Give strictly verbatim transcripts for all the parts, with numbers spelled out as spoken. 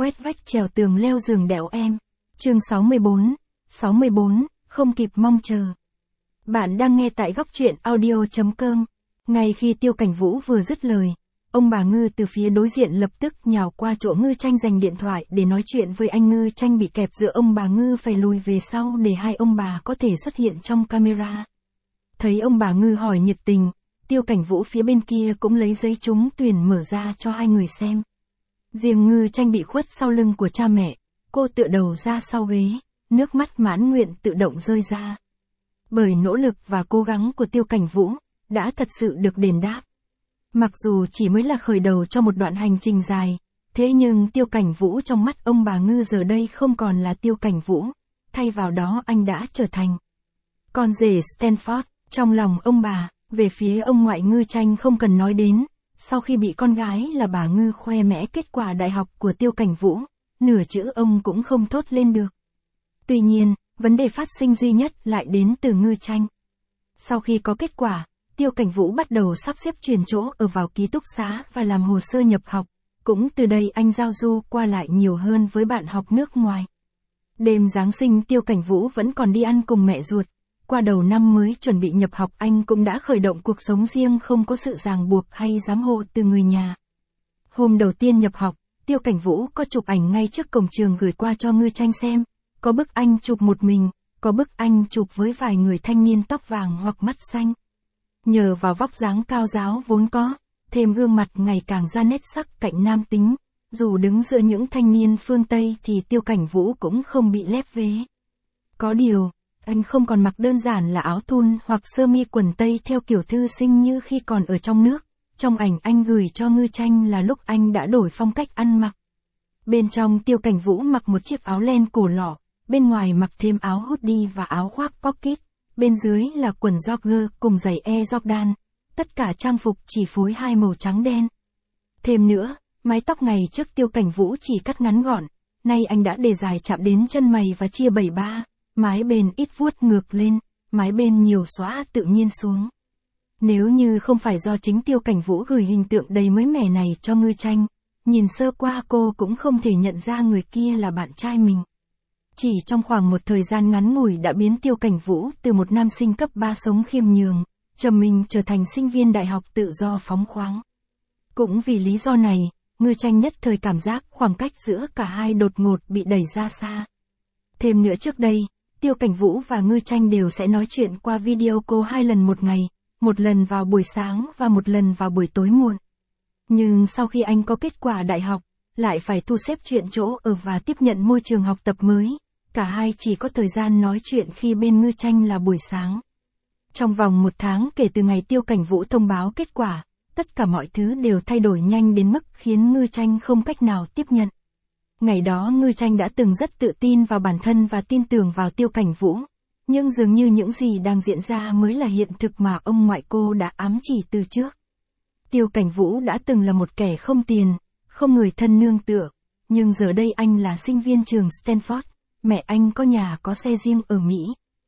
khoét vách trèo tường leo giường đẽo em. Chương sáu mươi bốn, sáu mươi bốn, không kịp mong chờ. Bạn đang nghe tại góc truyện audio chấm com. Ngay khi Tiêu Cảnh Vũ vừa dứt lời, ông bà Ngư từ phía đối diện lập tức nhào qua chỗ Ngư Tranh giành điện thoại để nói chuyện với anh. Ngư Tranh bị kẹp giữa ông bà Ngư phải lùi về sau để hai ông bà có thể xuất hiện trong camera. Thấy ông bà Ngư hỏi nhiệt tình, Tiêu Cảnh Vũ phía bên kia cũng lấy giấy trúng tuyển mở ra cho hai người xem. Riêng Ngư Tranh bị khuất sau lưng của cha mẹ, cô tựa đầu ra sau ghế, nước mắt mãn nguyện tự động rơi ra. Bởi nỗ lực và cố gắng của Tiêu Cảnh Vũ, đã thật sự được đền đáp. Mặc dù chỉ mới là khởi đầu cho một đoạn hành trình dài, thế nhưng Tiêu Cảnh Vũ trong mắt ông bà Ngư giờ đây không còn là Tiêu Cảnh Vũ, thay vào đó anh đã trở thành con rể Stanford. Trong lòng ông bà, về phía ông ngoại Ngư Tranh không cần nói đến, sau khi bị con gái là bà Ngư khoe mẽ kết quả đại học của Tiêu Cảnh Vũ, nửa chữ ông cũng không thốt lên được. Tuy nhiên, vấn đề phát sinh duy nhất lại đến từ Ngư Tranh. Sau khi có kết quả, Tiêu Cảnh Vũ bắt đầu sắp xếp chuyển chỗ ở vào ký túc xá và làm hồ sơ nhập học, cũng từ đây anh giao du qua lại nhiều hơn với bạn học nước ngoài. Đêm Giáng sinh Tiêu Cảnh Vũ vẫn còn đi ăn cùng mẹ ruột. Qua đầu năm mới chuẩn bị nhập học anh cũng đã khởi động cuộc sống riêng không có sự ràng buộc hay giám hộ từ người nhà. Hôm đầu tiên nhập học, Tiêu Cảnh Vũ có chụp ảnh ngay trước cổng trường gửi qua cho Ngư Tranh xem, có bức anh chụp một mình, có bức anh chụp với vài người thanh niên tóc vàng hoặc mắt xanh. Nhờ vào vóc dáng cao ráo vốn có, thêm gương mặt ngày càng ra nét sắc cạnh nam tính, dù đứng giữa những thanh niên phương Tây thì Tiêu Cảnh Vũ cũng không bị lép vế. Có điều, anh không còn mặc đơn giản là áo thun hoặc sơ mi quần tây theo kiểu thư sinh như khi còn ở trong nước. Trong ảnh anh gửi cho Ngư Tranh là lúc anh đã đổi phong cách ăn mặc. Bên trong Tiêu Cảnh Vũ mặc một chiếc áo len cổ lỏ, bên ngoài mặc thêm áo hoodie và áo khoác pocket, bên dưới là quần jogger cùng giày Air Jordan, tất cả trang phục chỉ phối hai màu trắng đen. Thêm nữa, mái tóc ngày trước Tiêu Cảnh Vũ chỉ cắt ngắn gọn, nay anh đã để dài chạm đến chân mày và chia bảy ba. Mái bên ít vuốt ngược lên, mái bên nhiều xõa tự nhiên xuống. Nếu như không phải do chính Tiêu Cảnh Vũ gửi hình tượng đầy mới mẻ này cho Ngư Tranh, nhìn sơ qua cô cũng không thể nhận ra người kia là bạn trai mình. Chỉ trong khoảng một thời gian ngắn ngủi đã biến Tiêu Cảnh Vũ từ một nam sinh cấp ba sống khiêm nhường, trầm mình trở thành sinh viên đại học tự do phóng khoáng. Cũng vì lý do này, Ngư Tranh nhất thời cảm giác khoảng cách giữa cả hai đột ngột bị đẩy ra xa. Thêm nữa trước đây, Tiêu Cảnh Vũ và Ngư Tranh đều sẽ nói chuyện qua video call hai lần một ngày, một lần vào buổi sáng và một lần vào buổi tối muộn. Nhưng sau khi anh có kết quả đại học, lại phải thu xếp chuyện chỗ ở và tiếp nhận môi trường học tập mới, cả hai chỉ có thời gian nói chuyện khi bên Ngư Tranh là buổi sáng. Trong vòng một tháng kể từ ngày Tiêu Cảnh Vũ thông báo kết quả, tất cả mọi thứ đều thay đổi nhanh đến mức khiến Ngư Tranh không cách nào tiếp nhận. Ngày đó Ngư Tranh đã từng rất tự tin vào bản thân và tin tưởng vào Tiêu Cảnh Vũ, nhưng dường như những gì đang diễn ra mới là hiện thực mà ông ngoại cô đã ám chỉ từ trước. Tiêu Cảnh Vũ đã từng là một kẻ không tiền, không người thân nương tựa, nhưng giờ đây anh là sinh viên trường Stanford, mẹ anh có nhà có xe riêng ở Mỹ.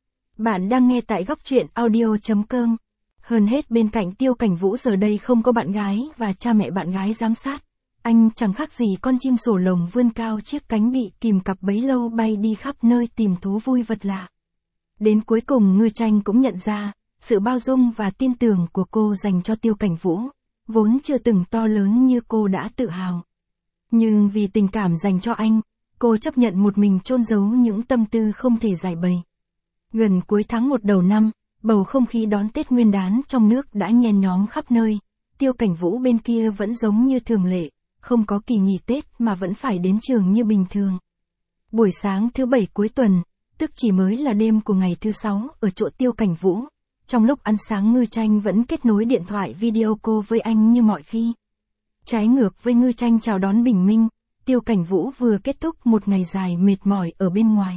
Bạn đang nghe tại góc truyện audio chấm com. Hơn hết bên cạnh Tiêu Cảnh Vũ giờ đây không có bạn gái và cha mẹ bạn gái giám sát. Anh chẳng khác gì con chim sổ lồng vươn cao chiếc cánh bị kìm cặp bấy lâu bay đi khắp nơi tìm thú vui vật lạ. Đến cuối cùng Ngư Tranh cũng nhận ra, sự bao dung và tin tưởng của cô dành cho Tiêu Cảnh Vũ, vốn chưa từng to lớn như cô đã tự hào. Nhưng vì tình cảm dành cho anh, cô chấp nhận một mình chôn giấu những tâm tư không thể giải bày. Gần cuối tháng một đầu năm, bầu không khí đón Tết Nguyên đán trong nước đã nhen nhóm khắp nơi, Tiêu Cảnh Vũ bên kia vẫn giống như thường lệ. Không có kỳ nghỉ Tết mà vẫn phải đến trường như bình thường. Buổi sáng thứ bảy cuối tuần, tức chỉ mới là đêm của ngày thứ sáu ở chỗ Tiêu Cảnh Vũ. Trong lúc ăn sáng Ngư Tranh vẫn kết nối điện thoại video call với anh như mọi khi. Trái ngược với Ngư Tranh chào đón bình minh, Tiêu Cảnh Vũ vừa kết thúc một ngày dài mệt mỏi ở bên ngoài.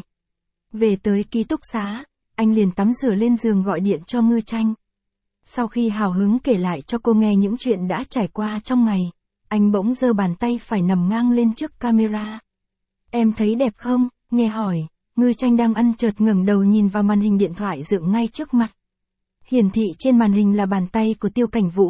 Về tới ký túc xá, anh liền tắm rửa lên giường gọi điện cho Ngư Tranh. Sau khi hào hứng kể lại cho cô nghe những chuyện đã trải qua trong ngày, anh bỗng giơ bàn tay phải nằm ngang lên trước camera. Em thấy đẹp không? Nghe hỏi, Ngư Tranh đang ăn chợt ngẩng đầu nhìn vào màn hình điện thoại dựng ngay trước mặt. Hiển thị trên màn hình là bàn tay của Tiêu Cảnh Vũ,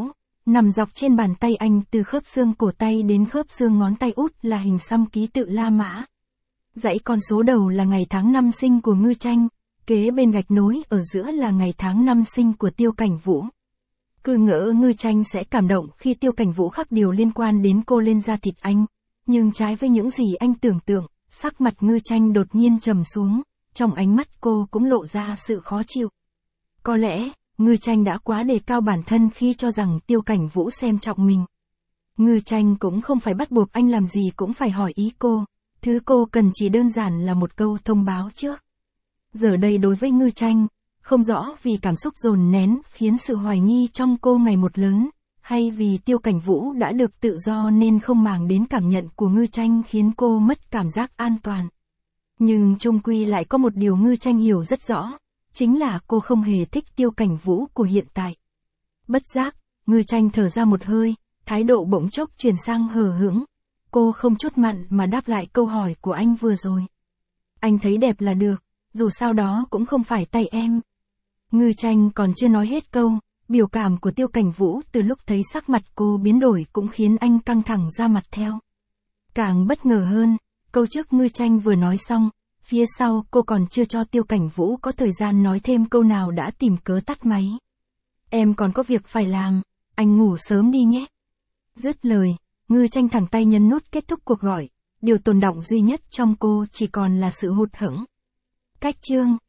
Nằm dọc trên bàn tay anh từ khớp xương cổ tay đến khớp xương ngón tay út là hình xăm ký tự La Mã. Dãy con số đầu là ngày tháng năm sinh của Ngư Tranh, kế bên gạch nối ở giữa là ngày tháng năm sinh của Tiêu Cảnh Vũ. Cứ ngỡ Ngư Tranh sẽ cảm động khi Tiêu Cảnh Vũ khắc điều liên quan đến cô lên da thịt anh, nhưng trái với những gì anh tưởng tượng, sắc mặt Ngư Tranh đột nhiên trầm xuống, trong ánh mắt cô cũng lộ ra sự khó chịu. Có lẽ, Ngư Tranh đã quá đề cao bản thân khi cho rằng Tiêu Cảnh Vũ xem trọng mình. Ngư Tranh cũng không phải bắt buộc anh làm gì cũng phải hỏi ý cô, thứ cô cần chỉ đơn giản là một câu thông báo trước. Giờ đây đối với Ngư Tranh, không rõ vì cảm xúc dồn nén khiến sự hoài nghi trong cô ngày một lớn, hay vì Tiêu Cảnh Vũ đã được tự do nên không màng đến cảm nhận của Ngư Tranh khiến cô mất cảm giác an toàn. Nhưng chung quy lại có một điều Ngư Tranh hiểu rất rõ, chính là cô không hề thích Tiêu Cảnh Vũ của hiện tại. Bất giác, Ngư Tranh thở ra một hơi, thái độ bỗng chốc chuyển sang hờ hững. Cô không chút mặn mà đáp lại câu hỏi của anh vừa rồi. Anh thấy đẹp là được, dù sao đó cũng không phải tay em. Ngư Tranh còn chưa nói hết câu, biểu cảm của Tiêu Cảnh Vũ từ lúc thấy sắc mặt cô biến đổi cũng khiến anh căng thẳng ra mặt theo. Càng bất ngờ hơn, câu trước Ngư Tranh vừa nói xong, phía sau cô còn chưa cho Tiêu Cảnh Vũ có thời gian nói thêm câu nào đã tìm cớ tắt máy. Em còn có việc phải làm, anh ngủ sớm đi nhé. Dứt lời, Ngư Tranh thẳng tay nhấn nút kết thúc cuộc gọi, điều tồn đọng duy nhất trong cô chỉ còn là sự hụt hẫng. Cách chương